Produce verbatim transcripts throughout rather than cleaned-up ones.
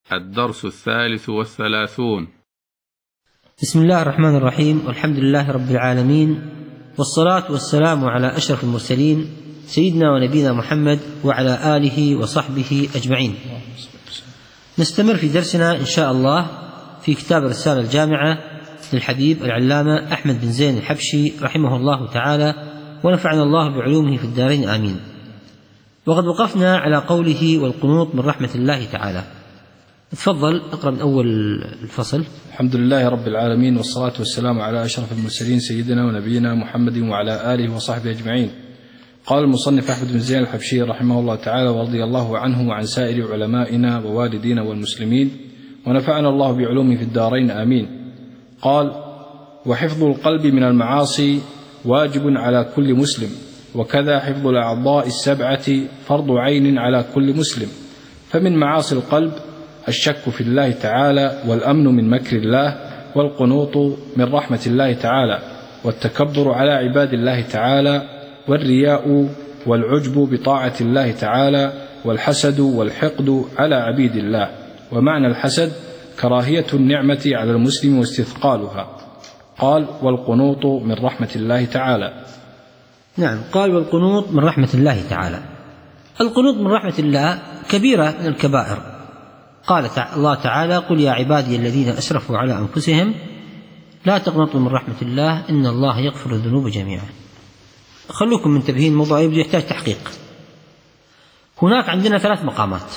الدرس الثالث والثلاثون. بسم الله الرحمن الرحيم، والحمد لله رب العالمين، والصلاة والسلام على أشرف المرسلين سيدنا ونبينا محمد وعلى آله وصحبه أجمعين. نستمر في درسنا إن شاء الله في كتاب الرسالة الجامعة للحبيب العلامة أحمد بن زين الحبشي رحمه الله تعالى، ونفعنا الله بعلومه في الدارين آمين. وقد وقفنا على قوله والقنوط من رحمة الله تعالى. تفضل اقرأ من أول الفصل. الحمد لله رب العالمين، والصلاة والسلام على أشرف المرسلين سيدنا ونبينا محمد وعلى آله وصحبه أجمعين. قال المصنف أحمد بن زين الحبشي رحمه الله تعالى ورضي الله عنه وعن سائر علمائنا ووالدينا والمسلمين، ونفعنا الله بعلومه في الدارين آمين. قال: وحفظ القلب من المعاصي واجب على كل مسلم، وكذا حفظ الأعضاء السبعة فرض عين على كل مسلم. فمن معاصي القلب الشك في الله تعالى، والأمن من مكر الله، والقنوط من رحمة الله تعالى، والتكبر على عباد الله تعالى، والرياء والعجب بطاعة الله تعالى، والحسد والحقد على عبيد الله. ومعنى الحسد كراهية النعمة على المسلم واستثقالها. قال: والقنوط من رحمة الله تعالى. نعم، قال: والقنوط من رحمة الله تعالى. القنوط من رحمة الله كبيرة من الكبائر. قال الله تعالى: قل يا عبادي الذين أسرفوا على أنفسهم لا تقنطوا من رحمة الله إن الله يغفر الذنوب جميعا. خلوكم منتبهين، الموضوع يحتاج تحقيق. هناك عندنا ثلاث مقامات: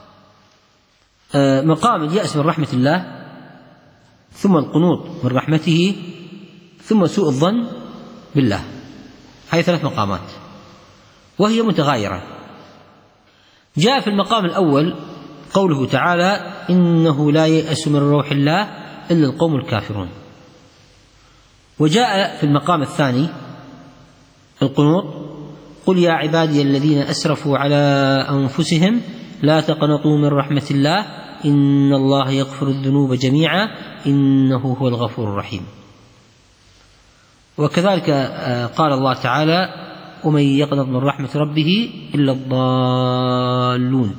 مقام اليأس من رحمة الله، ثم القنوط من رحمته، ثم سوء الظن بالله. هذه ثلاث مقامات وهي متغايرة. جاء في المقام الأول قوله تعالى: إنه لا ييأس من روح الله إلا القوم الكافرون. وجاء في المقام الثاني القنوط: قل يا عبادي الذين أسرفوا على أنفسهم لا تقنطوا من رحمة الله إن الله يغفر الذنوب جميعا إنه هو الغفور الرحيم. وكذلك قال الله تعالى: ومن يقنط من رحمة ربه إلا الضالون.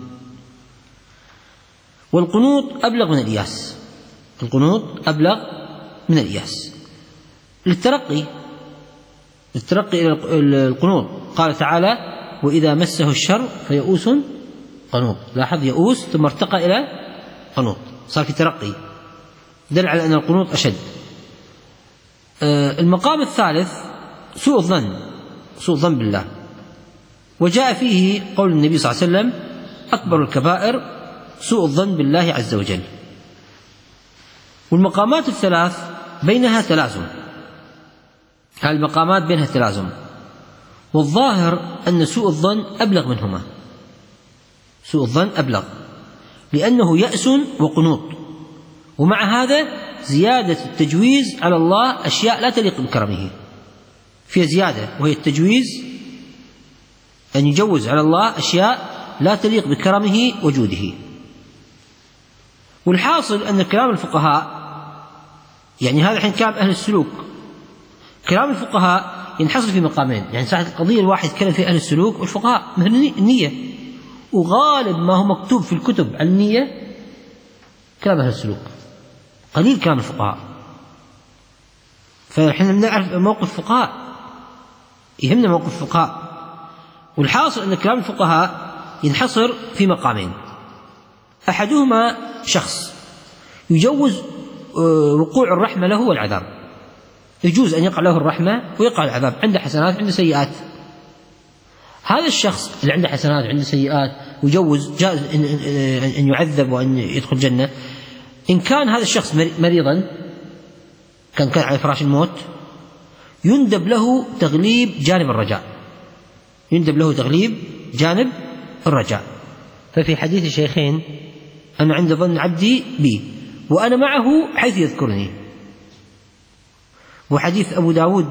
والقنوط أبلغ من الإياس. القنوط أبلغ من الإياس للترقي للترقي إلى القنوط. قال تعالى: وإذا مسه الشر فيئوس قنوط. لاحظ، يئوس ثم ارتقى إلى قنوط، صار في ترقي، دل على أن القنوط أشد. المقام الثالث سوء الظن، سوء الظن بالله. وجاء فيه قول النبي صلى الله عليه وسلم: أكبر الكبائر سوء الظن بالله عز وجل. والمقامات الثلاث بينها تلازم، هذه المقامات بينها تلازم، والظاهر أن سوء الظن أبلغ منهما. سوء الظن أبلغ لأنه يأس وقنوط، ومع هذا زيادة التجويز على الله أشياء لا تليق بكرمه، فيها زيادة، وهي التجويز، أن يجوز على الله أشياء لا تليق بكرمه وجوده. والحاصل أن كلام الفقهاء، يعني هذا حين كلام أهل السلوك، كلام الفقهاء ينحصر في مقامين. يعني ساعة القضية الواحد يتكلم في أهل السلوك والفقهاء مثل النية، وغالب ما هو مكتوب في الكتب عن النية كلام أهل السلوك، قليل كلام الفقهاء. فنحن نعرف موقف الفقهاء، يهمنا موقف الفقهاء. والحاصل أن كلام الفقهاء ينحصر في مقامين: أحدهما شخص يجوز وقوع الرحمة له والعذاب، يجوز أن يقع له الرحمة ويقع العذاب، عنده حسنات عنده سيئات. هذا الشخص اللي عنده حسنات وعنده سيئات ويجوز، جائز أن يعذب وأن يدخل الجنة. إن كان هذا الشخص مريضا، كان كان على فراش الموت، يندب له تغليب جانب الرجاء، يندب له تغليب جانب الرجاء. ففي حديث الشيخين: أنا عند ظن عبدي بي وأنا معه حيث يذكرني. وحديث أبو داود: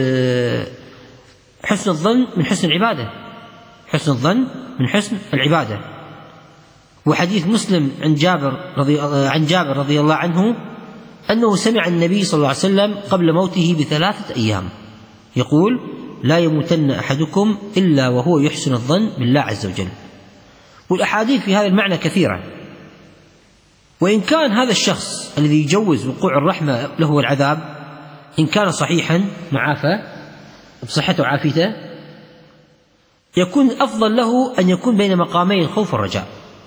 حسن الظن من حسن العبادة، حسن الظن من حسن العبادة. وحديث مسلم عن جابر رضي, عن جابر رضي الله عنه أنه سمع النبي صلى الله عليه وسلم قبل موته بثلاثة أيام يقول: لا يموتن أحدكم إلا وهو يحسن الظن بالله عز وجل. والأحاديث في هذا المعنى كثيرة. وإن كان هذا الشخص الذي يجوز وقوع الرحمة له العذاب إن كان صحيحا معافى بصحته وعافيته، يكون أفضل له أن يكون بين مقامي الخوف والرجاء،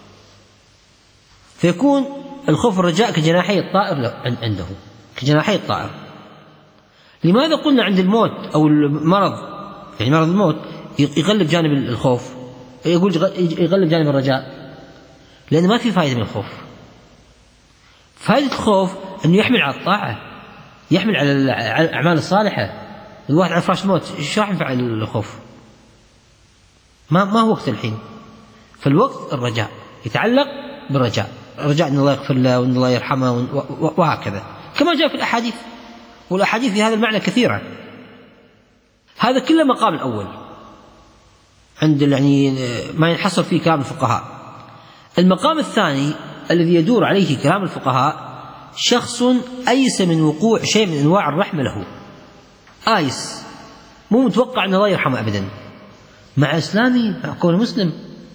فيكون الخوف والرجاء كجناحي الطائر عنده، كجناحي الطائر. لماذا قلنا عند الموت أو المرض، يعني مرض الموت يغلب جانب الخوف، يقول يغلب جانب الرجاء؟ لأن ما في فائدة من الخوف. فائدة الخوف أنه يحمل على الطاعة، يحمل على الأعمال الصالحة. الواحد على فراش الموت ايش راح ينفع الخوف؟ ما ما هو وقت الحين. فالوقت الرجاء يتعلق بالرجاء، الرجاء أن الله يغفر له وأن الله يرحمه وهكذا، كما جاء في الأحاديث، والأحاديث في هذا المعنى كثيرة. هذا كله مقام الأول عند يعني ما ينحصر فيه كلام الفقهاء. المقام الثاني الذي يدور عليه كلام الفقهاء شخص أيس من وقوع شيء من أنواع الرحمة له، آيس، مو متوقع أن الله يرحمه أبدا، مع إسلامي، مع كونه مسلم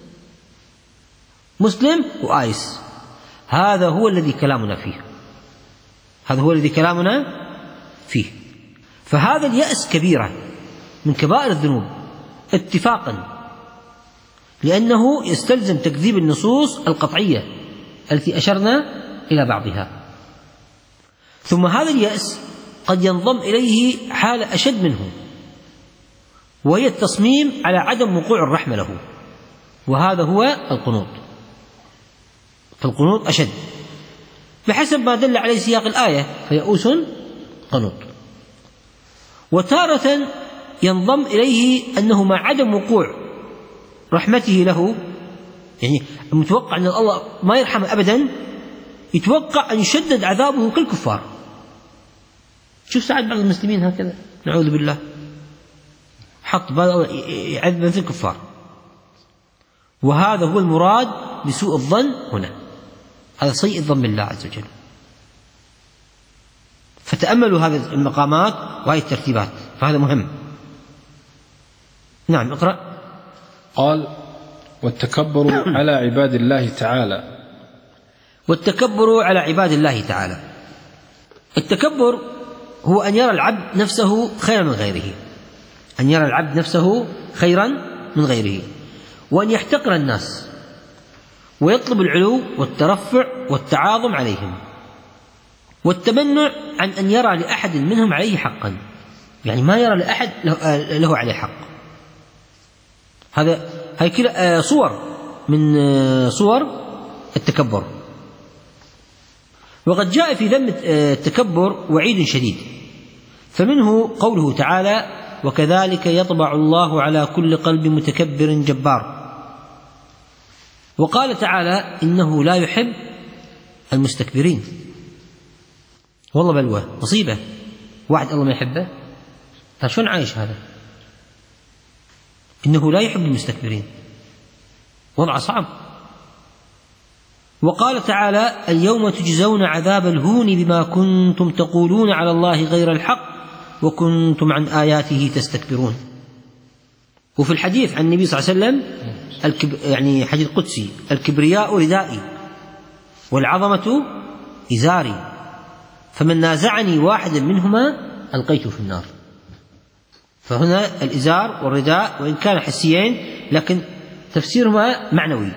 مسلم وآيس. هذا هو الذي كلامنا فيه، هذا هو الذي كلامنا فيه. فهذا اليأس كبيرة من كبائر الذنوب اتفاقا، لأنه يستلزم تكذيب النصوص القطعية التي أشرنا إلى بعضها. ثم هذا اليأس قد ينضم إليه حالة أشد منه، وهي التصميم على عدم وقوع الرحمة له، وهذا هو القنوط. فالقنوط أشد بحسب ما دل عليه سياق الآية، فيئوس قنوط. وتارة ينضم إليه أنه مع عدم وقوع رحمته له، يعني المتوقع أن الله ما يرحمه أبدا، يتوقع أن يشدد عذابه كالكفار. شوف ساعات بعض المسلمين هكذا، نعوذ بالله، حط يعذب مثل الكفار. وهذا هو المراد بسوء الظن هنا، هذا سيء الظن بالله عز وجل. فتأملوا هذه المقامات وهذه الترتيبات، فهذا مهم. نعم اقرأ. قال: والتكبر على عباد الله تعالى. والتكبر على عباد الله تعالى، التكبر هو أن يرى العبد نفسه خيرا من غيره، أن يرى العبد نفسه خيرا من غيره، وأن يحتقر الناس ويطلب العلو والترفع والتعاظم عليهم، والتمنع عن أن يرى لأحد منهم عليه حقا، يعني ما يرى لأحد له عليه حق. هذا هي كلا صور من صور التكبر. وقد جاء في ذم التكبر وعيد شديد، فمنه قوله تعالى: وكذلك يطبع الله على كل قلب متكبر جبار. وقال تعالى: إنه لا يحب المستكبرين. والله بلوى مصيبة، واحد الله ما يحبه، فشون عايش هذا؟ إنه لا يحب المستكبرين، وضع صعب. وقال تعالى: اليوم تجزون عذاب الهون بما كنتم تقولون على الله غير الحق وكنتم عن آياته تستكبرون. وفي الحديث عن النبي صلى الله عليه وسلم الكب... يعني حديث قدسي: الكبرياء ردائي والعظمة إزاري، فمن نازعني واحدا منهما ألقيته في النار. فهنا الإزار والرداء وإن كان حسيين لكن تفسيرهما معنوي،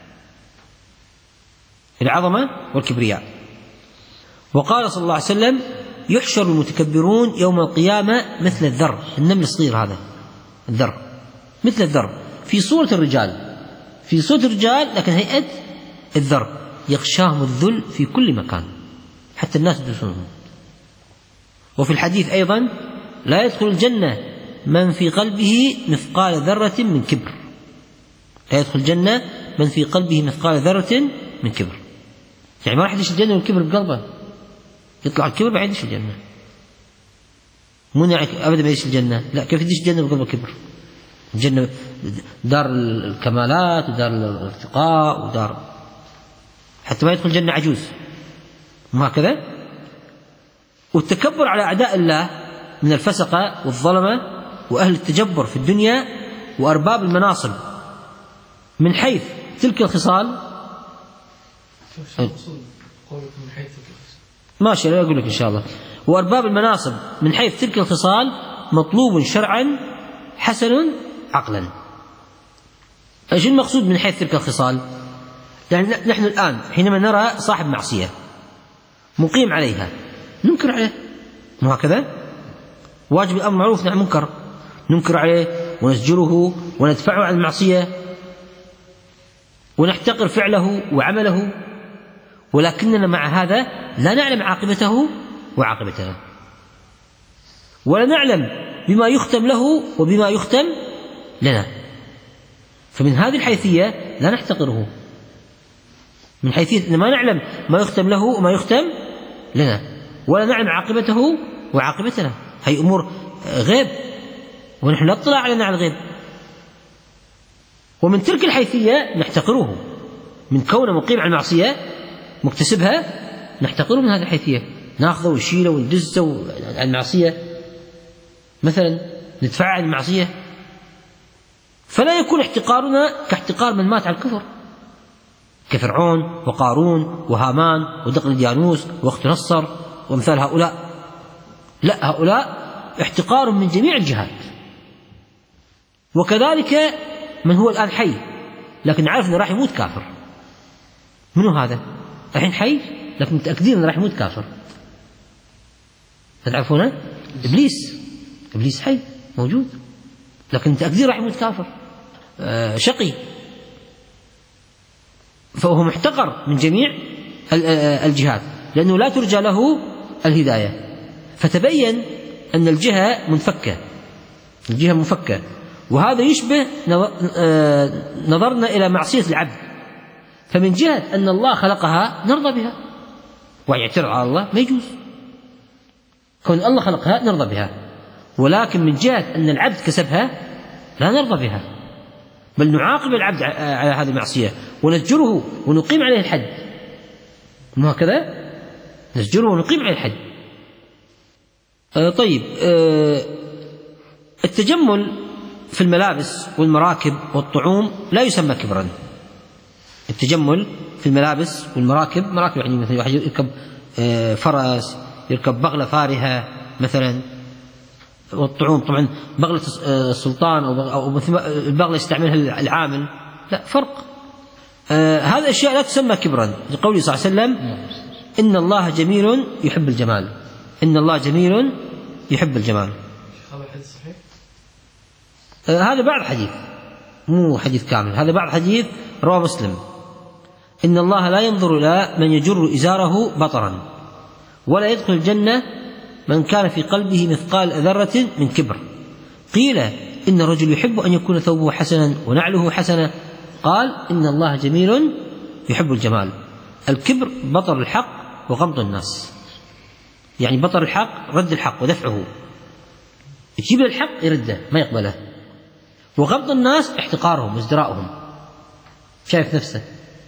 العظمة والكبرياء. وقال صلى الله عليه وسلم: يحشر المتكبرون يوم القيامة مثل الذر، النمل الصغير هذا الذر، مثل الذر في صورة الرجال، في صورة الرجال لكن هيئة الذر، يغشاهم الذل في كل مكان حتى الناس يدوسونهم. وفي الحديث أيضا: لا يدخل الجنة من في قلبه مثقال ذرة من كبر، لا يدخل الجنة من في قلبه مثقال ذرة من كبر، يعني ما راح يدش الجنة والكبر بقلبه، يطلع الكبر بعد يدش الجنة، مو أبدا ما يدش الجنة، لا، كيف يدش الجنة بقلبه كبر؟ الجنة دار الكمالات ودار الارتقاء ودار، حتى ما يدخل الجنة عجوز، وهكذا. والتكبر على أعداء الله من الفسقة والظلمة وأهل التجبر في الدنيا وأرباب المناصب من حيث تلك الخصال ماشي لا أقول لك إن شاء الله. وأرباب المناصب من حيث تلك الخصال مطلوب شرعا حسن عقلا. إيش المقصود من حيث تلك الخصال؟ يعني نحن الآن حينما نرى صاحب معصية مقيم عليها ننكر عليه، مو هكذا؟ واجب الأمر معروف نحن منكر، ننكر عليه ونزجره وندفعه عن المعصية ونحتقر فعله وعمله، ولكننا مع هذا لا نعلم عاقبته وعاقبتنا، ولا نعلم بما يختم له وبما يختم لنا. فمن هذه الحيثية لا نحتقره، من حيثية أن ما نعلم ما يختم له وما يختم لنا، ولا نعلم عاقبته وعاقبتنا. هي أمور غيب ونحن لا اطلاع علينا على الغيب، ومن تلك الحيثية نحتقره، من كونه مقيم على المعصية مكتسبها نحتقره من هذه الحيثية، ناخذه ونشيله وندزه عن المعصية مثلا، ندفع عن المعصية، فلا يكون احتقارنا كاحتقار من مات على الكفر كفرعون وقارون وهامان ودقيانوس واخت نصر وامثال هؤلاء. لا، هؤلاء احتقار من جميع الجهات. وكذلك من هو الآن حي لكن نعرف أنه راح يموت كافر، منو هذا؟ الحين حي لكن متأكدين أنه راح يموت كافر، تعرفونه؟ إبليس، إبليس حي موجود لكن متأكدين راح يموت كافر، آه شقي، فهو محتقر من جميع الجهات لأنه لا ترجى له الهداية. فتبين أن الجهة منفكة، الجهة منفكة، وهذا يشبه نظرنا إلى معصية العبد، فمن جهة أن الله خلقها نرضى بها ويعترض على الله ما يجوز، كون الله خلقها نرضى بها، ولكن من جهة أن العبد كسبها لا نرضى بها، بل نعاقب العبد على هذه المعصية ونزجره ونقيم عليه الحد، مو هكذا؟ نزجره ونقيم عليه الحد. آه طيب، آه التجمل في الملابس والمراكب والطعوم لا يسمى كبرا. التجمل في الملابس والمراكب، مراكب يعني مثلا واحد يركب آه فرس، يركب بغلة فارهة مثلا، والطعوم طبعا بغلة السلطان أو مثل البغلة يستعملها العامل، لا فرق. آه هذه الأشياء لا تسمى كبرا، لقوله صلى الله عليه وسلم إن الله جميل يحب الجمال، إن الله جميل يحب الجمال. هذا الحديث صحيح؟ آه هذا بعض حديث، مو حديث كامل، هذا بعض حديث رواه مسلم. إن الله لا ينظر إلى من يجر إزاره بطرا، ولا يدخل الجنة من كان في قلبه مثقال ذرة من كبر. قيل إن الرجل يحب أن يكون ثوبه حسنا ونعله حسنا، قال إن الله جميل يحب الجمال. الكبر بطر الحق وغمط الناس، يعني بطر الحق رد الحق ودفعه، يجيب الحق يرده ما يقبله، وغمط الناس احتقارهم وازدراءهم، شايف نفسه.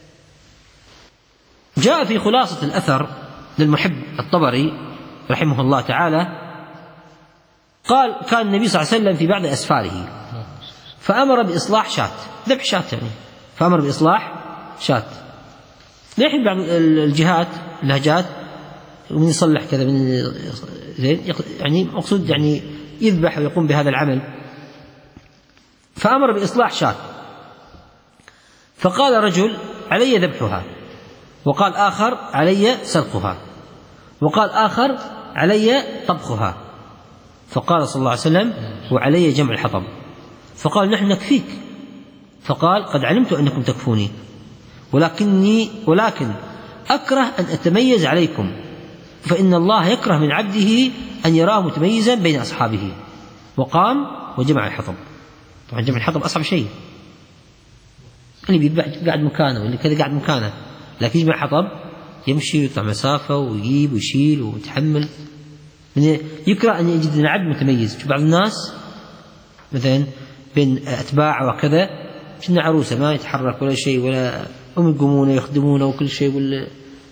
جاء في خلاصة الأثر للمحب الطبري رحمه الله تعالى قال كان النبي صلى الله عليه وسلم في بعض أسفاره فأمر بإصلاح شاة، ذبح شاة يعني، فأمر بإصلاح شاة. نحن بعض الجهات اللهجات من يصلح كذا من زين يعني مقصود يعني يذبح ويقوم بهذا العمل، فأمر بإصلاح شاة، فقال رجل علي ذبحها، وقال آخر علي سلقها، وقال آخر علي طبخها، فقال صلى الله عليه وسلم وعلي جمع الحطب، فقال نحن نكفيك، فقال قد علمت أنكم تكفوني، ولكني ولكن أكره أن أتميز عليكم، فإن الله يكره من عبده أن يراه متميزا بين أصحابه. وقام وجمع الحطب. طبعا جمع الحطب أصعب شيء، اللي بيذبح قاعد مكانه واللي كذا قاعد مكانه، لكن يجمع حطب يمشي ويطلع مسافة ويجيب ويشيل ويتحمل. يكره أن يجد عبد متميز. شوف بعض الناس مثلا بين أتباع وكذا كنا عروسة ما يتحرك ولا شيء، ولا هم يقومون يخدمونه وكل شيء، ولا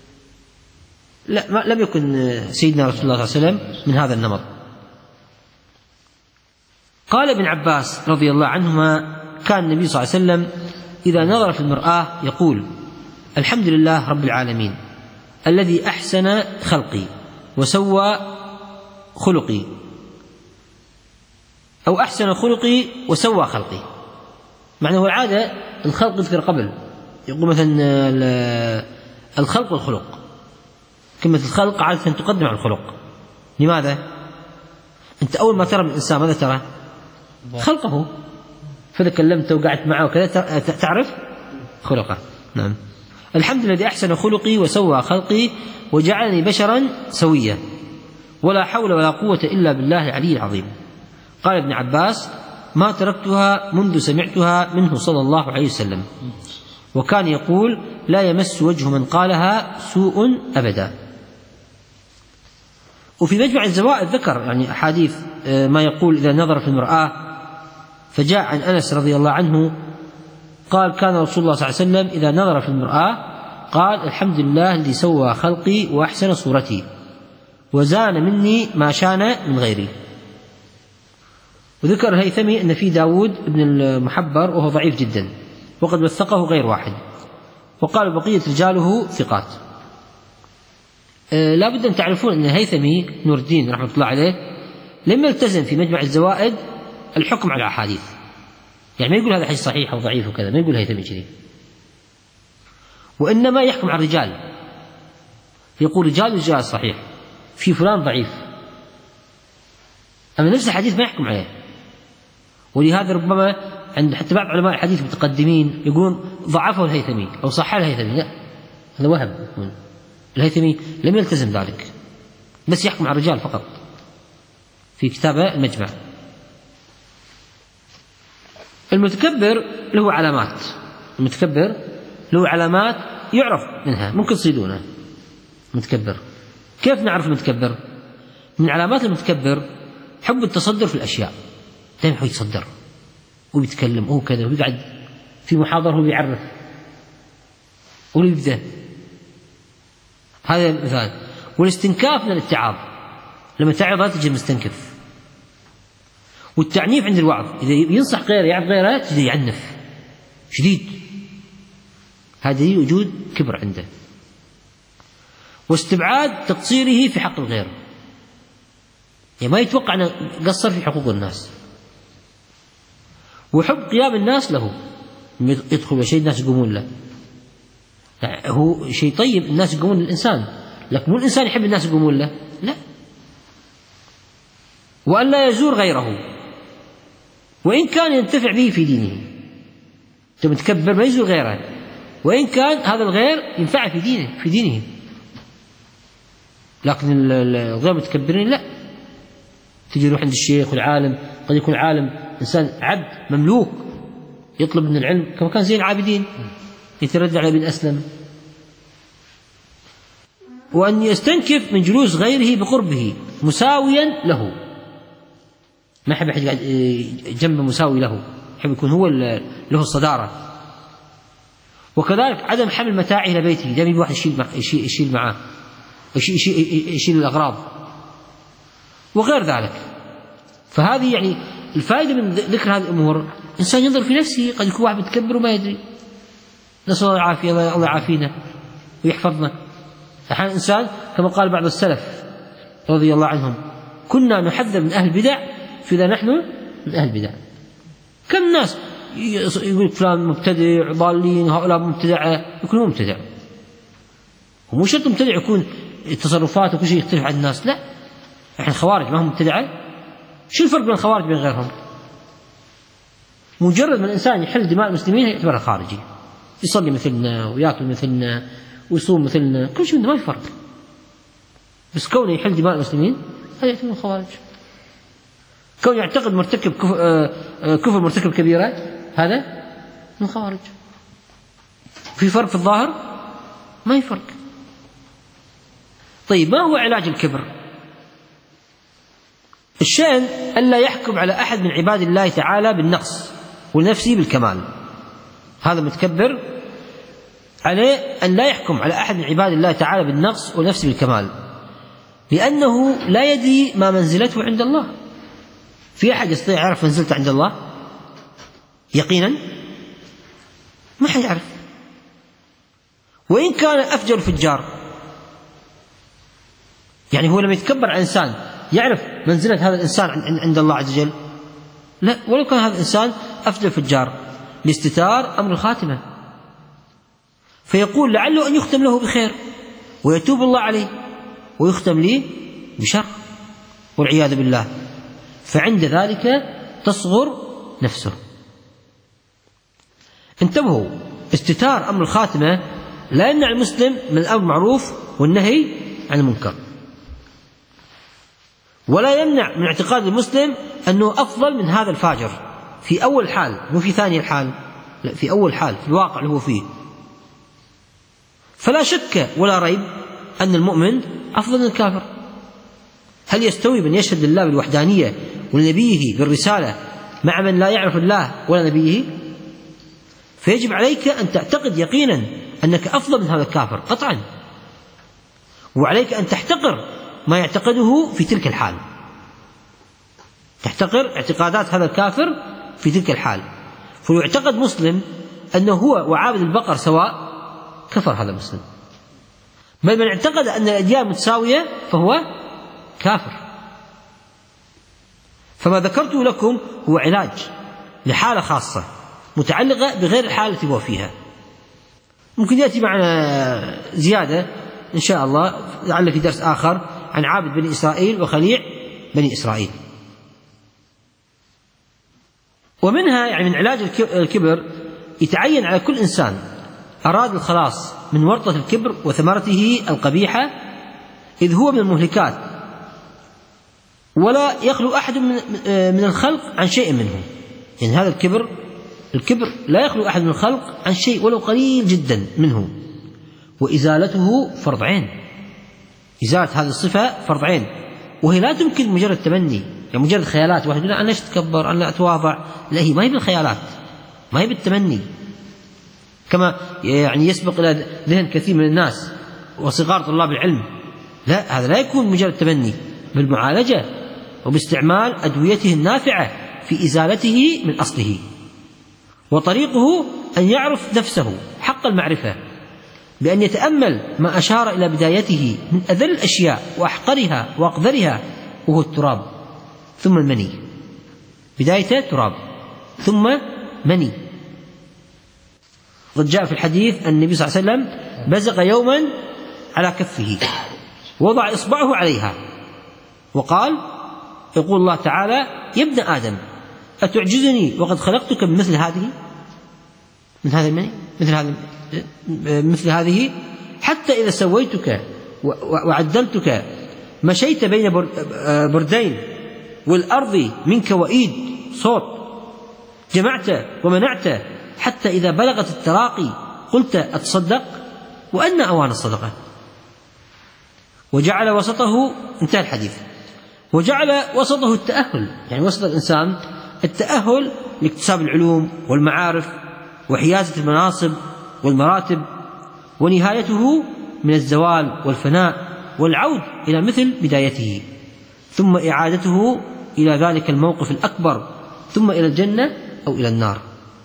لا ما لم يكن سيدنا رسول الله صلى الله عليه وسلم من هذا النمط. قال ابن عباس رضي الله عنهما كان النبي صلى الله عليه وسلم إذا نظر في المرآة يقول الحمد لله رب العالمين، الذي أحسن خلقي وسوى خلقي، أو أحسن خلقي وسوى خلقي. معنى هو العادة الخلق يذكر قبل، يقول مثلا الخلق والخلق، كلمة الخلق عادة تقدم على الخلق. لماذا؟ أنت أول ما ترى من الإنسان ماذا ترى؟ خلقه، فإذا كلمته وقعدت معه وكذا تعرف خلقه. نعم. الحمد لله الذي أحسن خلقي وسوى خلقي وجعلني بشرا سويا، ولا حول ولا قوة إلا بالله العلي العظيم. قال ابن عباس: ما تركتها منذ سمعتها منه صلى الله عليه وسلم، وكان يقول: لا يمس وجه من قالها سوء أبدا. وفي مجمع الزوائد ذكر يعني أحاديث ما يقول إذا نظر في المرآة، فجاء عن أنس رضي الله عنه قال: كان رسول الله صلى الله عليه وسلم إذا نظر في المرآة قال: الحمد لله الذي سوى خلقي وأحسن صورتي وزان مني ما شان من غيري. وذكر الهيثمي أن في داود بن المحبر وهو ضعيف جدا وقد وثقه غير واحد، وقال بقية رجاله ثقات. أه لا بد أن تعرفون أن الهيثمي نور الدين رحمة الله عليه لم يلتزم في مجمع الزوائد الحكم على الأحاديث، يعني ما يقول هذا حديث صحيح أو ضعيف وكذا، ما يقول الهيثمي كذي، وإنما يحكم على الرجال، يقول رجال رجال صحيح، في فلان ضعيف، أما نفس الحديث ما يحكم عليه. ولهذا ربما عند حتى بعض علماء الحديث المتقدمين يقولون ضعفه الهيثمي أو صححه الهيثمي، لا، هذا وهم. الهيثمي لم يلتزم ذلك، بس يحكم على الرجال فقط في كتابه المجمع. المتكبر له علامات، المتكبر له علامات يعرف منها، ممكن تصيدونه. متكبر كيف نعرف المتكبر؟ من علامات المتكبر حب التصدر في الأشياء، دائما يحب يتصدر ويتكلم هو كذا، ويقعد في محاضرة هو يعرف ويبدأ، هذا مثال. والاستنكاف من الاتعاظ، لما تعظ لا تجي مستنكف. والتعنيف عند الوعظ، إذا ينصح غيره يعظ غيره تجي يعنف شديد، هذا وجود كبر عنده. واستبعاد تقصيره في حق الغير، يعني ما يتوقع أن قصر في حقوق الناس. وحب قيام الناس له، يدخل شيء الناس يقومون له، هو شيء طيب الناس يقومون للإنسان، لكن مو الإنسان يحب الناس يقومون له، لا. وأن لا يزور غيره وإن كان ينتفع به في دينه، متكبر ما يزور غيره وإن كان هذا الغير ينفع في دينه في دينه لكن الغير متكبرين لا. تجي يروح عند الشيخ والعالم، قد يكون عالم إنسان عبد مملوك يطلب من العلم كما كان زي العابدين، يتردد على ابن أسلم. وأن يستنكف من جلوس غيره بقربه مساويا له، ما يحب أحد جنبه مساوي له، يحب يكون هو له الصدارة. وكذلك عدم حمل متاعه إلى بيته، دائما يبي واحد يشيل يشيل معاه، يشيل, يشيل, يشيل الأغراض وغير ذلك. فهذه يعني الفائدة من ذكر هذه الأمور، إنسان ينظر في نفسه، قد يكون واحد متكبر وما يدري، نسأل الله العافية، الله يعافينا ويحفظنا. أحيانا إنسان كما قال بعض السلف رضي الله عنهم: كنا نحذر من أهل البدع فإذا نحن من أهل البدع. كم ناس يقول فلان مبتدع ضالين، هؤلاء مبتدع، يكون مبتدع، ومو شرط مبتدع يكون تصرفاته وكل شيء يختلف عن الناس، لا. احنا خوارج ما هم مبتدعة، شو الفرق بين الخوارج وبين غيرهم؟ مجرد ما الإنسان يحل دماء المسلمين يعتبر خارجي، يصلي مثلنا ويأكل مثلنا ويصوم مثلنا، كل شيء ما في فرق، بس كونه يحل دماء المسلمين هذا يعتبر خوارج. كونه يعتقد مرتكب كفر, كفر مرتكب كبيرة هذا من خوارج. في فرق في الظاهر؟ ما في فرق. طيب ما هو علاج الكبر؟ الشأن ألا يحكم على أحد من عباد الله تعالى بالنقص ونفسه بالكمال. هذا متكبر عليه أن لا يحكم على أحد من عباد الله تعالى بالنقص ونفسه بالكمال، لأنه لا يدري ما منزلته عند الله. في أحد يستطيع يعرف منزلته عند الله يقينا؟ ما حد يعرف. وإن كان أفجر الفجار يعني هو لما يتكبر على إنسان يعرف منزلة هذا الإنسان عند الله عز وجل؟ لا، ولو كان هذا الإنسان أفضل فجار، لاستتار أمر الخاتمة، فيقول لعله أن يختم له بخير ويتوب الله عليه، ويختم لي بشر والعياذ بالله، فعند ذلك تصغر نفسه. انتبهوا، استتار أمر الخاتمة لا يمنع المسلم من الأمر بالمعروف والنهي عن المنكر، ولا يمنع من اعتقاد المسلم أنه أفضل من هذا الفاجر في أول الحال، مو في ثاني الحال، لا، في أول حال، في الواقع اللي هو فيه. فلا شك ولا ريب أن المؤمن أفضل من الكافر. هل يستوي من يشهد لله بالوحدانية ولنبيه بالرسالة مع من لا يعرف الله ولا نبيه؟ فيجب عليك أن تعتقد يقينا أنك أفضل من هذا الكافر قطعا، وعليك أن تحتقر ما يعتقده في تلك الحال، تحتقر اعتقادات هذا الكافر في تلك الحال. فلو اعتقد مسلم أنه هو وعابد البقر سواء، كفر هذا المسلم، بل من اعتقد أن الأديان متساوية فهو كافر. فما ذكرته لكم هو علاج لحالة خاصة متعلقة بغير الحالة التي هو فيها. ممكن يأتي معنا زيادة إن شاء الله لعل في درس آخر عن عابد بني إسرائيل وخليع بني إسرائيل. ومنها يعني من علاج الكبر يتعين على كل إنسان أراد الخلاص من ورطة الكبر وثمرته القبيحة، إذ هو من المهلكات، ولا يخلو أحد من الخلق عن شيء منه. يعني هذا الكبر الكبر لا يخلو أحد من الخلق عن شيء ولو قليل جدا منه، وإزالته فرض عين. إزالة هذه الصفة فرض عين، وهي لا تمكن مجرد تمني، يعني مجرد خيالات. واحد يقول أنا ليش أتكبر، أنا أتواضع، لا، هي ما هي بالخيالات، ما هي بالتمني، كما يعني يسبق إلى ذهن كثير من الناس وصغار طلاب العلم. لا، هذا لا يكون مجرد تمني، بالمعالجة وباستعمال أدويته النافعة في إزالته من أصله. وطريقه أن يعرف نفسه حق المعرفة بأن يتأمل ما أشار إلى بدايته من أذل الأشياء وأحقرها وأقذرها، وهو التراب ثم المني. بدايته تراب ثم مني. قد جاء في الحديث أن النبي صلى الله عليه وسلم بزق يوما على كفه، وضع إصبعه عليها وقال، يقول الله تعالى: يا ابن آدم أتعجزني وقد خلقتك بمثل هذه، من هذا المني، مثل هذا مثل هذه، حتى إذا سويتك وعدلتك مشيت بين بردين والأرض منك وإيد صوت، جمعت ومنعت، حتى إذا بلغت التراقي قلت أتصدق، وأن أوان الصدقة. وجعل وسطه، انتهى الحديث، وجعل وسطه التأهل، يعني وسط الإنسان التأهل لاكتساب العلوم والمعارف وحيازة المناصب والمراتب، ونهايته من الزوال والفناء والعود إلى مثل بدايته، ثم إعادته إلى ذلك الموقف الأكبر، ثم إلى الجنة أو إلى النار.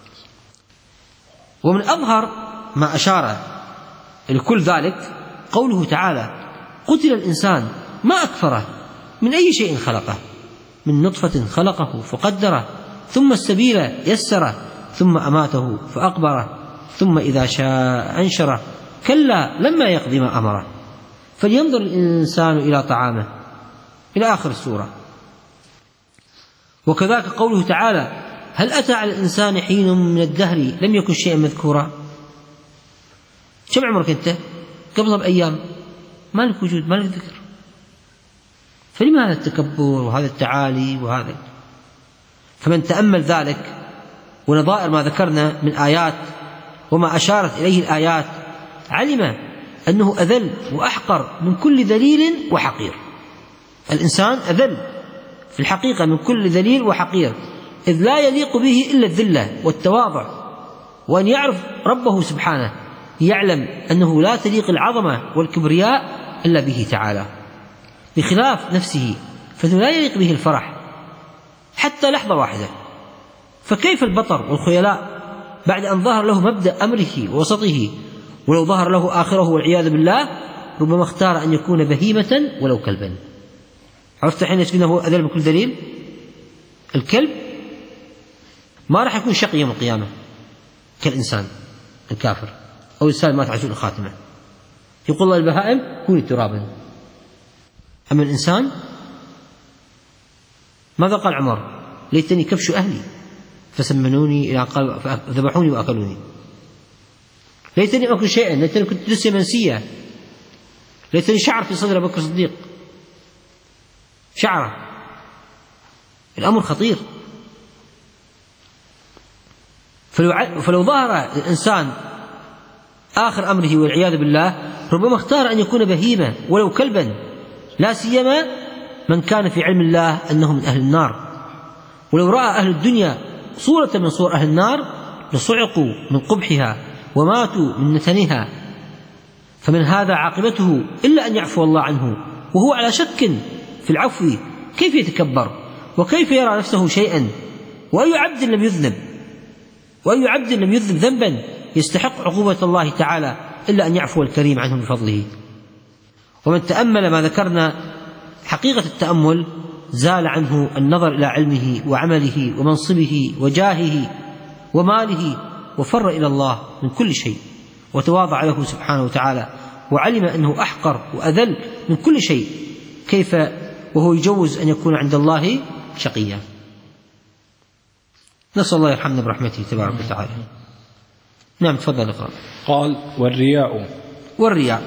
ومن أظهر ما أشار لكل ذلك قوله تعالى: قتل الإنسان ما أكفره من أي شيء خلقه، من نطفة خلقه فقدره، ثم السبيل يسره، ثم أماته فأقبره، ثم إذا شاء أنشره، كلا لما يقضي ما أمره، فلينظر الإنسان إلى طعامه، إلى آخر السورة. وكذلك قوله تعالى: هل أتى على الإنسان حين من الدهر لم يكن شيئا مذكورا. كم عمرك أنت؟ قبل بأيام ما لك وجود، ما لك ذكر، فلما هذا التكبر وهذا التعالي وهذا؟ فمن تأمل ذلك ونظائر ما ذكرنا من آيات وما أشارت إليه الآيات، علم أنه أذل وأحقر من كل ذليل وحقير. الإنسان أذل في الحقيقة من كل ذليل وحقير، إذ لا يليق به إلا الذلة والتواضع، وأن يعرف ربه سبحانه، يعلم أنه لا تليق العظمة والكبرياء إلا به تعالى، بخلاف نفسه فإنه لا يليق به الفرح حتى لحظة واحدة. فكيف البطر والخيلاء بعد أن ظهر له مبدأ أمره ووسطه، ولو ظهر له آخره والعياذ بالله، ربما اختار أن يكون بهيمة ولو كلبا. عرفت حين قلنا هو أذل بكل دليل؟ الكلب ما راح يكون شقي يوم القيامة كالإنسان الكافر أو الإنسان مات عجول الخاتمة. يقول الله البهائم كوني ترابا. أما الإنسان ماذا قال عمر؟ ليتني كبش أهلي فسمنوني إلى قال فذبحوني وأكلوني. ليتني أكل شيئا، ليتني كنت دسية منسية، ليتني شعر في صدر أبي بكر الصديق شعره. الأمر خطير. فلو, فلو ظهر الإنسان آخر أمره والعياذ بالله ربما اختار أن يكون بهيمة ولو كلبا، لا سيما من كان في علم الله أنه من أهل النار. ولو رأى أهل الدنيا صورة من صور أهل النار لصعقوا من قبحها وماتوا من نتنها. فمن هذا عاقبته إلا أن يعفو الله عنه وهو على شك في العفو. كيف يتكبر وكيف يرى نفسه شيئا؟ وأي عبد لم يذنب وأي عبد لم يذنب ذنبا يستحق عقوبة الله تعالى إلا أن يعفو الكريم عنه بفضله. ومن تأمل ما ذكرنا حقيقة التأمل زال عنه النظر إلى علمه وعمله ومنصبه وجاهه وماله، وفر إلى الله من كل شيء وتواضع له سبحانه وتعالى، وعلم أنه أحقر وأذل من كل شيء، كيف وهو يجوز أن يكون عند الله شقيا. نسأل الله يرحمنا برحمته تبارك وتعالى. نعم تفضل اقرأ. قال والرياء. والرياء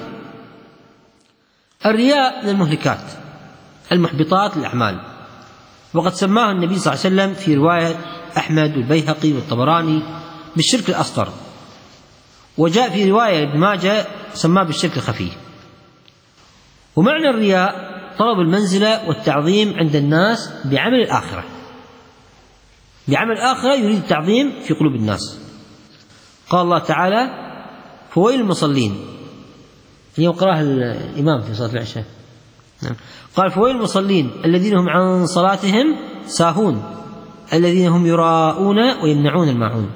الرياء من المهلكات المحبطات للأعمال، وقد سماه النبي صلى الله عليه وسلم في رواية أحمد والبيهقي والطبراني بالشرك الأصغر، وجاء في رواية ابن ماجه سماه بالشرك الخفي. ومعنى الرياء طلب المنزلة والتعظيم عند الناس بعمل الآخرة، بعمل الآخرة يريد التعظيم في قلوب الناس. قال الله تعالى فويل المصلين، اليوم قرأها الإمام في صلاة العشاء، قال فويل المصلين الذين هم عن صلاتهم ساهون الذين هم يراءون ويمنعون الماعون.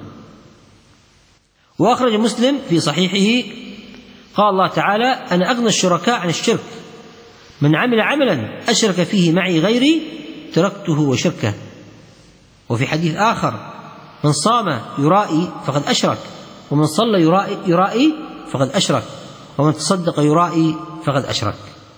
وأخرج مسلم في صحيحه قال الله تعالى أنا أغنى الشركاء عن الشرك، من عمل عملا أشرك فيه معي غيري تركته وشركه. وفي حديث آخر من صام يرائي فقد أشرك، ومن صلى يرائي, يرائي فقد أشرك، ومن تصدق يرائي فقد أشرك.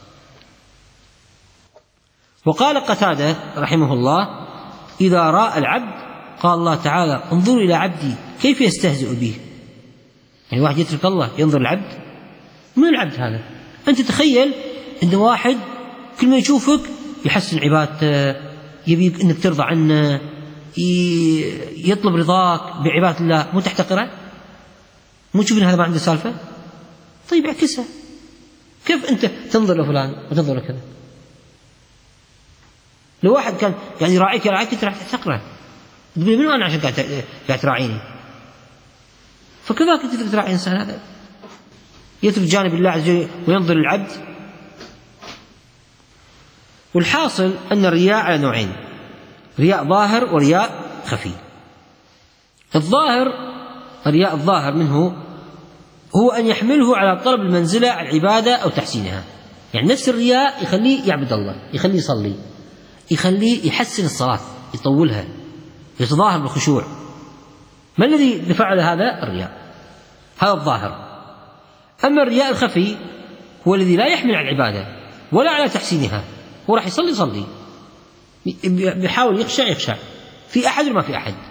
وقال قتادة رحمه الله إذا راى العبد قال الله تعالى انظروا إلى عبدي كيف يستهزئ به. يعني واحد يترك الله ينظر العبد، من العبد هذا؟ أنت تخيل أن واحد كل ما يشوفك يحسن عبادته، يبيك أنك ترضى عنه، يطلب رضاك بعبادة الله، مو تحتقره؟ مو تشوف أن هذا ما عنده سالفة؟ طيب اعكسها، كيف أنت تنظر لفلان وتنظر لكذا؟ لو واحد كان يعني يراعيك يراعيك أنت راح تحتقره، تقول منو أنا عشان قاعد تراعيني؟ فكذلك أنت تراعي إنسان هذا يترك جانب الله عز وجل وينظر للعبد. والحاصل أن الرياء على نوعين، رياء ظاهر ورياء خفي. الظاهر الرياء الظاهر منه هو أن يحمله على طلب المنزلة على العبادة أو تحسينها، يعني نفس الرياء يخليه يعبد الله، يخليه يصلي، يخليه يحسن الصلاة، يطولها، يتظاهر بالخشوع. ما الذي دفع لهذا؟ الرياء، هذا الظاهر. أما الرياء الخفي هو الذي لا يحمل على العبادة ولا على تحسينها، هو راح يصلي يصلي، بيحاول يخشع يخشع، في أحد وما في أحد،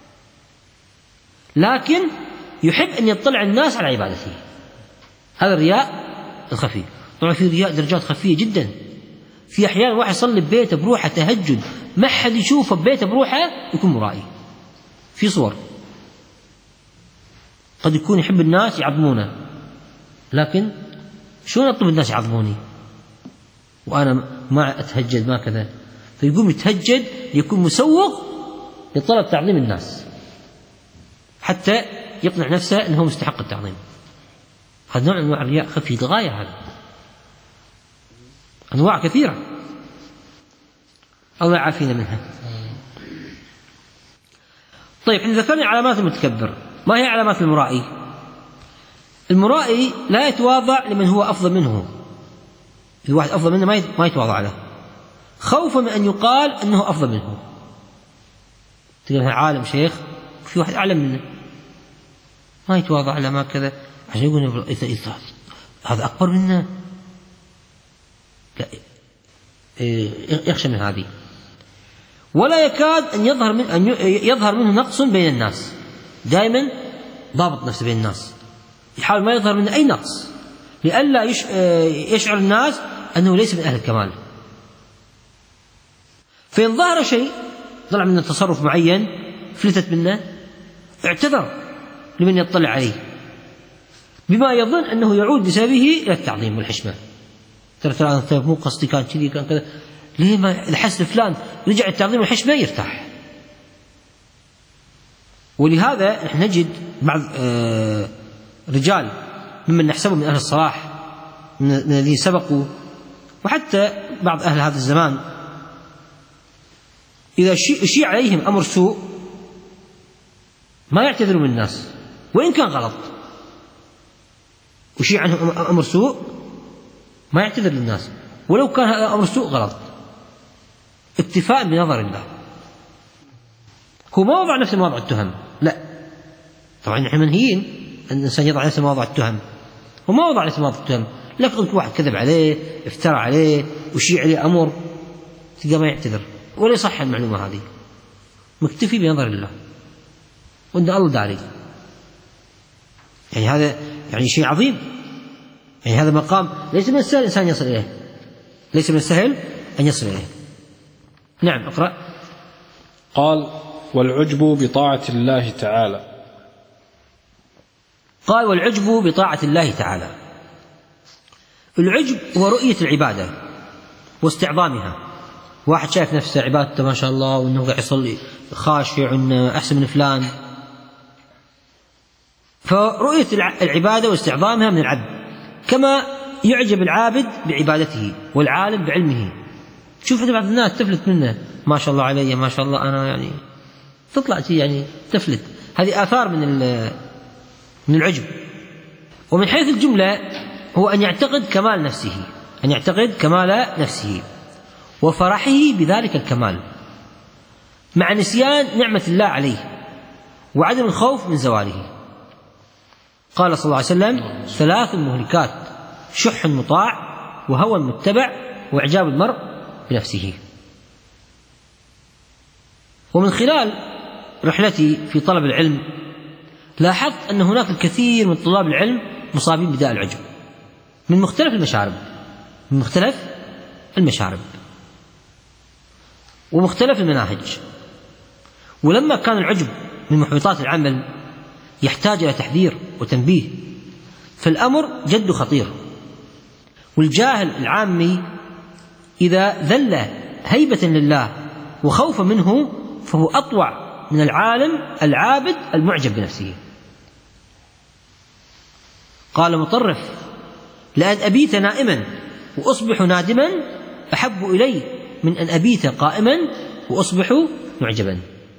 لكن يحب أن يطلع الناس على عبادته. هذا الرياء الخفي. طبعا في رياء درجات خفية جدا، في أحيان واحد يصلي ببيته بروحه تهجد ما حد يشوفه ببيته بروحه يكون مرائي. في صور قد يكون يحب الناس يعظمونه، لكن شلون أطلب الناس يعظموني وأنا ما أتهجد ما كذا؟ فيقوم يتهجد يكون مسوق لطلب تعظيم الناس حتى يقنع نفسه أنه مستحق التعظيم. هذا نوع من أنواع الرياء خفي للغاية، هذا أنواع كثيرة الله يعافينا منها. طيب احنا ذكرنا علامات المتكبر، ما هي علامات المرائي؟ المرائي لا يتواضع لمن هو أفضل منه، إذا واحد أفضل منه ما يتواضع له، خوفا من أن يقال أنه أفضل منه. تقول عالم شيخ في واحد أعلم منه ما يتواضع له ما كذا، عشان يقول هذا أكبر منه، لا يخشى من هذه. ولا يكاد أن يظهر من أن يظهر منه نقص بين الناس، دائما ضابط نفسه بين الناس، يحاول ما يظهر منه أي نقص لئلا يشعر الناس أنه ليس من أهل الكمال. فإن ظهر شيء طلع منه تصرف معين فلتت منه اعتذر لمن يطلع عليه بما يظن أنه يعود بسببه إلى التعظيم والحشمة. ترى ترى أنت مو قصدي كان كذي كان كذا، ليه ما الحسن فلان رجع التعظيم والحشمة يرتاح. ولهذا نحن نجد بعض آه رجال ممن نحسبهم من أهل الصلاح من الذين سبقوا، وحتى بعض أهل هذا الزمان، إذا أشيع عليهم أمر سوء ما يعتذروا من الناس وإن كان غلط، أشيع عنهم أمر سوء ما يعتذر للناس ولو كان هذا أمر سوء غلط، اكتفاء بنظر الله. هو ما وضع نفسه مواضع التهم، لا طبعا نحن منهيين أن الإنسان يضع نفسه مواضع التهم، وما وضع نفسه مواضع التهم، لكن واحد كذب عليه افترى عليه وشيع عليه أمر تلقى ما يعتذر ولا يصح المعلومة هذه، مكتفي بنظر الله وأن الله داري. يعني هذا يعني شيء عظيم، يعني هذا مقام ليس من السهل الإنسان يصل إليه، ليس من السهل أن يصل إليه. نعم اقرأ. قال: والعجب بطاعة الله تعالى. قال: والعجب بطاعة الله تعالى. العجب هو رؤية العبادة واستعظامها، واحد شايف نفسه عبادته ما شاء الله وأنه قاعد يصلي خاشع وأنه أحسن من فلان، فرؤية العبادة واستعظامها من العبد، كما يعجب العابد بعبادته والعالم بعلمه. شوف بعض الناس تفلت منه ما شاء الله علي ما شاء الله أنا، يعني تطلع يعني تفلت، هذه آثار من من العجب. ومن حيث الجملة هو أن يعتقد كمال نفسه، أن يعتقد كمال نفسه وفرحه بذلك الكمال مع نسيان نعمة الله عليه وعدم الخوف من زواله. قال صلى الله عليه وسلم: ثلاث مهلكات: شح مطاع، وهوى متبع، وإعجاب المرء بنفسه. ومن خلال رحلتي في طلب العلم لاحظت أن هناك الكثير من طلاب العلم مصابين بداء العجب من مختلف المشارب من مختلف المشارب ومختلف المناهج. ولما كان العجب من محبطات العمل يحتاج إلى تحذير وتنبيه، فالأمر جد خطير. والجاهل العامي إذا ذل هيبة لله وخوفا منه فهو أطوع من العالم العابد المعجب بنفسه. قال مطرف: لأن أبيت نائما وأصبح نادما أحب إلي من أن أبيت قائما وأصبح معجبا.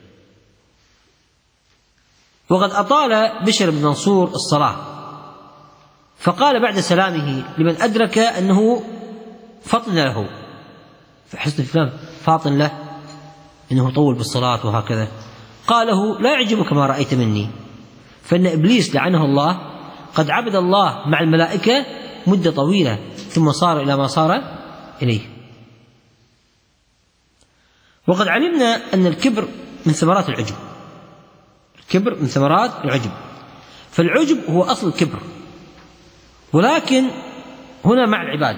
وقد أطال بشر بن منصور الصلاة، فقال بعد سلامه لمن أدرك أنه فطن له، فحسن فلان فاطن له إنه طول بالصلاة وهكذا، قاله: لا يعجبك ما رأيت مني، فإن إبليس لعنه الله قد عبد الله مع الملائكة مدة طويلة ثم صار إلى ما صار إليه. وقد علمنا أن الكبر من ثمرات العجب، الكبر من ثمرات العجب، فالعجب هو أصل الكبر، ولكن هنا مع العباد.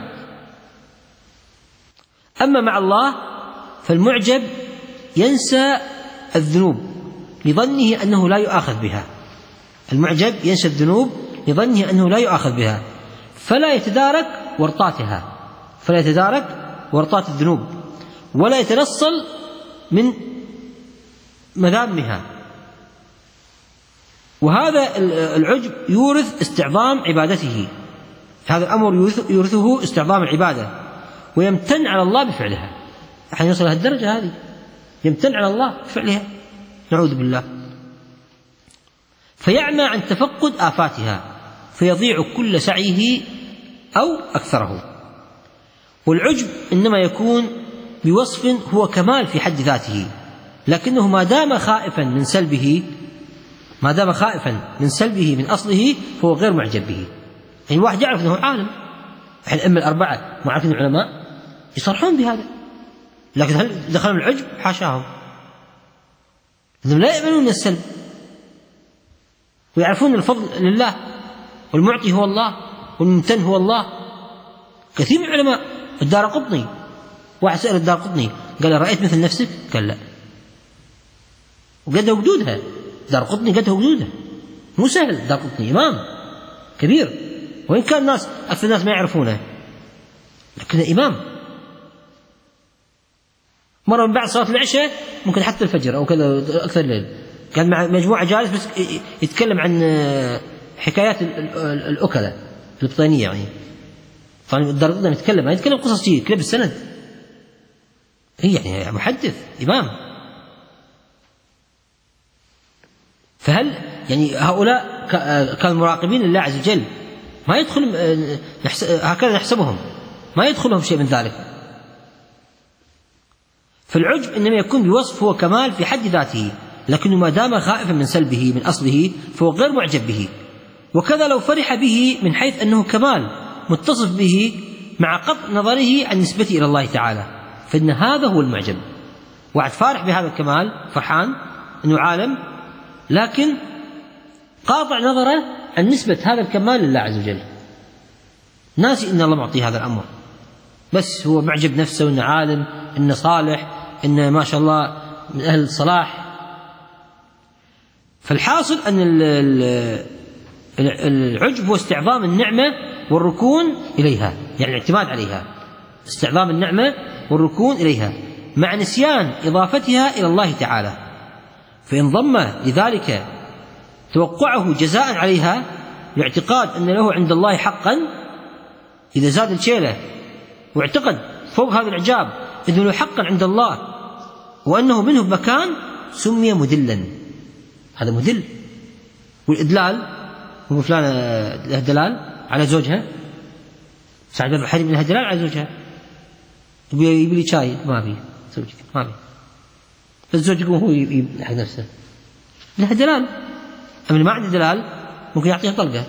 أما مع الله فالمعجب ينسى الذنوب لظنه أنه لا يؤاخذ بها، المعجب ينسى الذنوب لظنه أنه لا يؤاخذ بها، فلا يتدارك ورطاتها فلا يتدارك ورطات الذنوب ولا يتنصل من مذامها. وهذا العجب يورث استعظام عبادته، هذا الأمر يورثه استعظام العبادة، ويمتن على الله بفعلها. أحيانا يصل إلى الدرجة هذه، يمتن على الله بفعلها، نعوذ بالله، فيعمى عن تفقد آفاتها، فيضيع كل سعيه أو أكثره. والعجب إنما يكون بوصف هو كمال في حد ذاته، لكنه ما دام خائفا من سلبه ما دام خائفا من سلبه من أصله فهو غير معجب به. يعني الواحد يعرف أنه عالم، الأئمة الأربعة ما عارفين العلماء يصرحون بهذا، لكن هل دخلهم العجب؟ حاشاهم، إنهم لا يؤمنون من السلب ويعرفون الفضل لله، والمعطي هو الله والممتن هو الله. كثير من العلماء، الدارقطني، واحد سأل الدارقطني قال رأيت مثل نفسك؟ قال لا، وقدها وجودها. الدارقطني قدها وجودها، مو سهل. الدارقطني إمام كبير، وإن كان الناس أكثر الناس ما يعرفونه، لكنه إمام. مرة من بعد صلاة العشاء ممكن حتى الفجر أو كذا أكثر الليل، كان مع مجموعة جالس بس يتكلم عن حكايات الأكلة البطانية. يعني طبعا الدارقطني يتكلم يتكلم قصص شيء يتكلم بالسند، هي يعني محدث إمام. فهل يعني هؤلاء كانوا مراقبين لله عز وجل، ما يدخل هكذا نحسبهم، ما يدخلهم شيء من ذلك. فالعجب إنما يكون بوصف هو كمال في حد ذاته، لكنه ما دام خائفا من سلبه من أصله فهو غير معجب به. وكذا لو فرح به من حيث أنه كمال متصف به مع قطع نظره عن نسبته إلى الله تعالى، فإن هذا هو المعجب. واحد فارح بهذا الكمال، فرحان أنه عالم، لكن قاطع نظره عن نسبة هذا الكمال لله عز وجل، ناسي إن الله معطي هذا الأمر، بس هو معجب نفسه إنه عالم، إنه صالح، إنه ما شاء الله من أهل الصلاح. فالحاصل أن العجب هو استعظام النعمة والركون إليها، يعني الاعتماد عليها، استعظام النعمة والركون إليها مع نسيان إضافتها إلى الله تعالى. فإن ضم لذلك توقعه جزاء عليها باعتقاد أن له عند الله حقا، إذا زاد الشيلة واعتقد فوق هذا الإعجاب أنه له حقا عند الله وأنه منه بمكان، سمي مدلا. هذا مدل. والإدلال هو فلان له دلال على زوجها، سعد بن الحريم له دلال على زوجها، يبي لي شاي ما بي، زوجك ما بي، الزوج يقوم هو يحق نفسه، له دلال. أما ما عنده دلال ممكن يعطيها طلقة.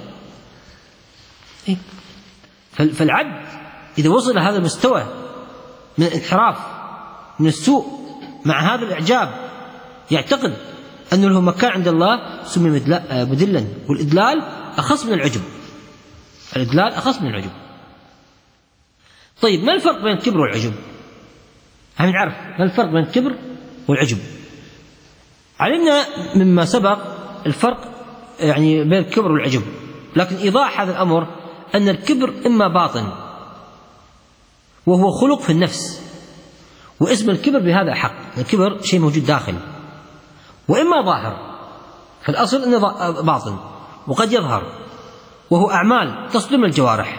فالعبد إذا وصل هذا المستوى من الانحراف من السوء مع هذا الإعجاب، يعتقد أنه له مكان عند الله، سمي مدلا. والإدلال أخص من العجب، الإدلال أخص من العجب. طيب ما الفرق بين الكبر والعجب؟ هم نعرف ما الفرق بين الكبر والعجب. علمنا مما سبق الفرق يعني بين الكبر والعجب، لكن إيضاح هذا الأمر أن الكبر إما باطن وهو خلق في النفس، واسم الكبر بهذا حق، الكبر شيء موجود داخل، وإما ظاهر، فالأصل أنه باطن وقد يظهر، وهو أعمال تصدر من الجوارح،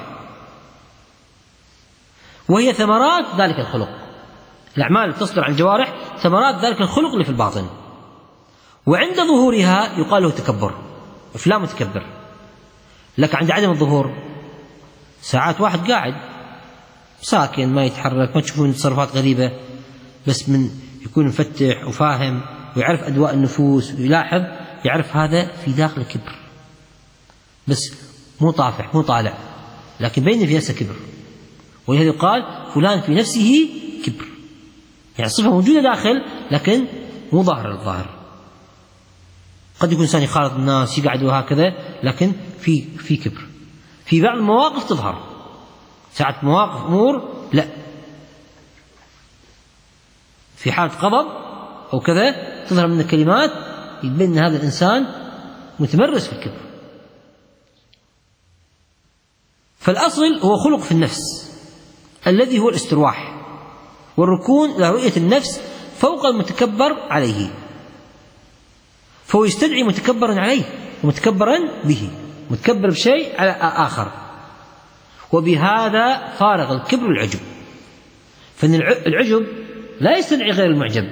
وهي ثمرات ذلك الخلق. الأعمال اللي تصدر عن الجوارح ثمرات ذلك الخلق اللي في الباطن، وعند ظهورها يقال له تكبر، فلان متكبر. لك عند عدم الظهور ساعات واحد قاعد ساكن ما يتحرك، ما تشوفون تصرفات غريبة، بس من يكون مفتح وفاهم ويعرف أدواء النفوس ويلاحظ، يعرف هذا في داخل كبر، بس مو طافح مو طالع، لكن بين في نفسه كبر. ولهذا يقال فلان في نفسه كبر، يعني صفة موجودة داخل لكن مو ظاهر الظاهر. قد يكون إنسان يخالط الناس يقعد وهكذا، لكن في في كبر. في بعض المواقف تظهر، ساعة مواقف أمور لا، في حالة غضب أو كذا تظهر من الكلمات يبين أن هذا الإنسان متمرس في الكبر. فالأصل هو خلق في النفس الذي هو الاسترواح والركون إلى رؤية النفس فوق المتكبر عليه، فهو يستدعي متكبرا عليه ومتكبرا به، متكبر بشيء على آخر، وبهذا فارغ الكبر والعجب. فإن العجب لا يستدعي غير المعجب،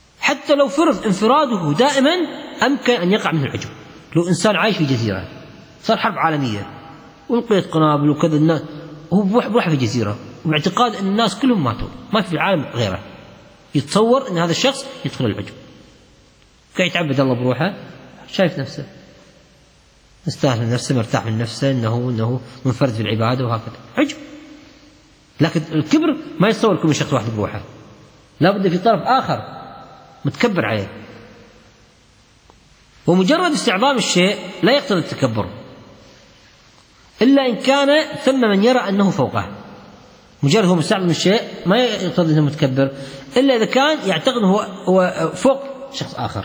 حتى لو فرض انفراده دائما أمكن أن يقع منه العجب. لو إنسان عايش في جزيرة صار حرب عالمية ولقيت قنابل وكذا، الناس هو بروح في جزيرة باعتقاد أن الناس كلهم ماتوا، ما في العالم غيره، يتصور أن هذا الشخص يدخل العجب، قاعد يتعبد الله بروحه، شايف نفسه مستاهل من نفسه، مرتاح من نفسه، أنه أنه منفرد في العبادة وهكذا، عجب. لكن الكبر ما يتصور كل شخص واحد بروحه، لا بد في طرف آخر متكبر عليه. ومجرد استعظام الشيء لا يقتضي التكبر إلا إن كان ثم من يرى أنه فوقه. مجرد هو مستعظم الشيء ما يقتضي أنه متكبر إلا إذا كان يعتقد هو هو فوق شخص آخر.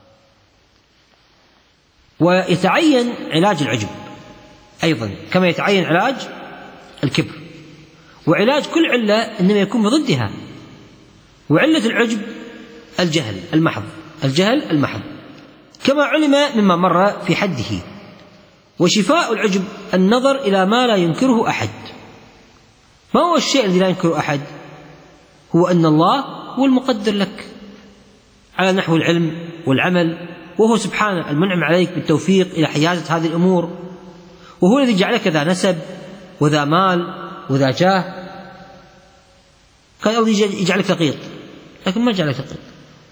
ويتعين علاج العجب أيضا كما يتعين علاج الكبر، وعلاج كل علة إنما يكون بضدها. وعلة العجب الجهل المحض، الجهل المحض كما علم مما مر في حده. وشفاء العجب النظر إلى ما لا ينكره أحد. ما هو الشيء الذي لا ينكره أحد؟ هو أن الله هو المقدر لك على نحو العلم والعمل، وهو سبحانه المنعم عليك بالتوفيق إلى حيازة هذه الأمور، وهو الذي جعلك ذا نسب وذا مال وذا جاه. كان أولي يجعلك لقيط لكن ما جعلك لقيط،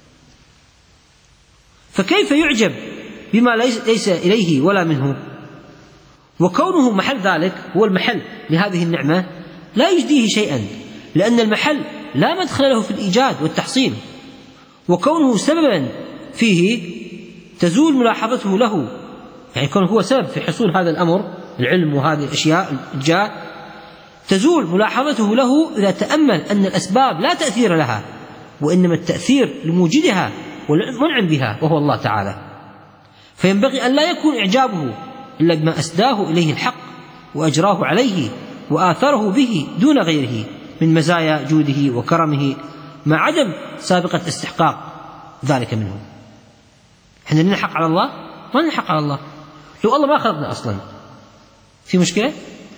فكيف يعجب بما ليس إليه ولا منه؟ وكونه محل ذلك هو المحل لهذه النعمة لا يجديه شيئا، لأن المحل لا مدخل له في الإيجاد والتحصيل، وكونه سببا فيه تزول ملاحظته له، يعني كونه هو سبب في حصول هذا الأمر العلم وهذه الأشياء الجاه، تزول ملاحظته له إذا تأمل أن الأسباب لا تأثير لها، وإنما التأثير لموجدها والمنعم بها وهو الله تعالى. فينبغي أن لا يكون إعجابه إلا بما أسداه إليه الحق وأجراه عليه وآثره به دون غيره من مزايا جوده وكرمه، مع عدم سابقة استحقاق ذلك منه. إحنا لنا حق على الله؟ ما لنا حق على الله. لو الله ما خلقنا أصلا في مشكلة؟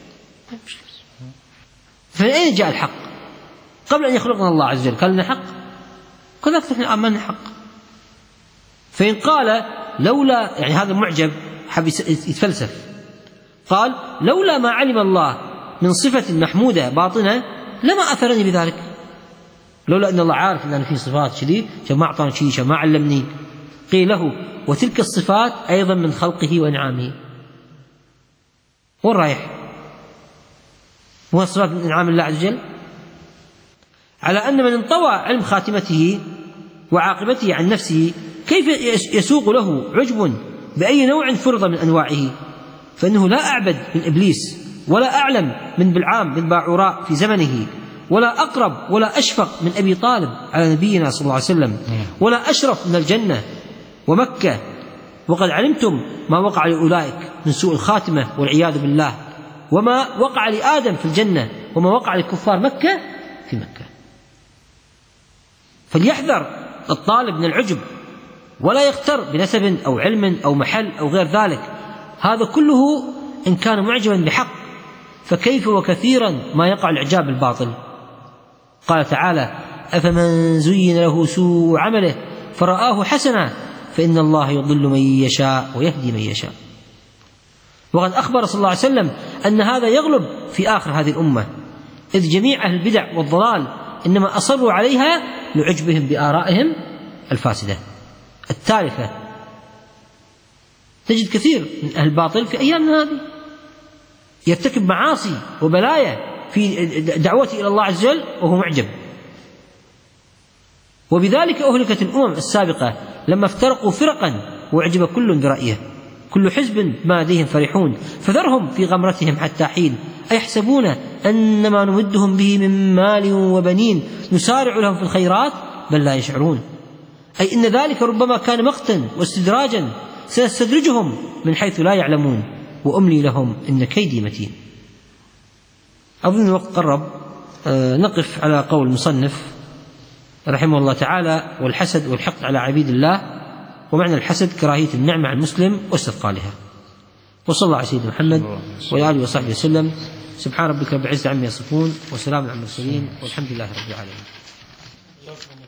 فمن أين جاء الحق؟ قبل أن يخلقنا الله عز وجل كان لنا حق؟ كذلك نحن ما لنا حق. فإن قال لولا، يعني هذا المعجب حب يتفلسف، قال لولا ما علم الله من صفة محمودة باطنة لما أثرني بذلك. لولا أن الله عارف أن في صفات شديد ما أعطاني شيء ما علمني. قيل له وتلك الصفات أيضا من خلقه وإنعامه. وين رايح؟ هو الصفات من إنعام الله عز وجل؟ على أن من انطوى علم خاتمته وعاقبته عن نفسه كيف يسوق له عجب بأي نوع فرض من أنواعه؟ فإنه لا أعبد من إبليس، ولا أعلم من بلعام بن باعوراء في زمنه، ولا أقرب ولا أشفق من أبي طالب على نبينا صلى الله عليه وسلم، ولا أشرف من الجنة ومكة. وقد علمتم ما وقع لأولئك من سوء الخاتمة والعياذ بالله، وما وقع لآدم في الجنة، وما وقع لكفار مكة في مكة. فليحذر الطالب من العجب، ولا يغتر بنسب أو علم أو محل أو غير ذلك، هذا كله إن كان معجبا بحق، فكيف وكثيرا ما يقع الإعجاب بالباطل. قال تعالى أفمن زين له سوء عمله فرآه حسنا فإن الله يضل من يشاء ويهدي من يشاء. وقد أخبر صلى الله عليه وسلم أن هذا يغلب في آخر هذه الأمة، إذ جميع أهل البدع والضلال إنما أصروا عليها لعجبهم بآرائهم الفاسدة التالفة. تجد كثير من أهل الباطل في أيامنا هذه يرتكب معاصي وبلايا في دعوته إلى الله عز وجل وهو معجب. وبذلك أهلكت الأمم السابقة لما افترقوا فرقا وأعجب كل برأيه، كل حزب ما لديهم فرحون، فذرهم في غمرتهم حتى حين، أيحسبون أن ما نمدهم به من مال وبنين نسارع لهم في الخيرات بل لا يشعرون. أي إن ذلك ربما كان مقتا واستدراجا، سنستدرجهم من حيث لا يعلمون وأملي لهم إن كيدي متين. أظن الوقت قرب، أه نقف على قول المصنف رحمه الله تعالى: والحسد والحقد على عبيد الله. ومعنى الحسد كراهية النعمة عن المسلم واستثقالها. وصلى الله على سيدنا محمد وعلى آله وصحبه وسلم. سبحان ربك رب العزة عما يصفون، وسلام على المرسلين، والحمد لله رب العالمين.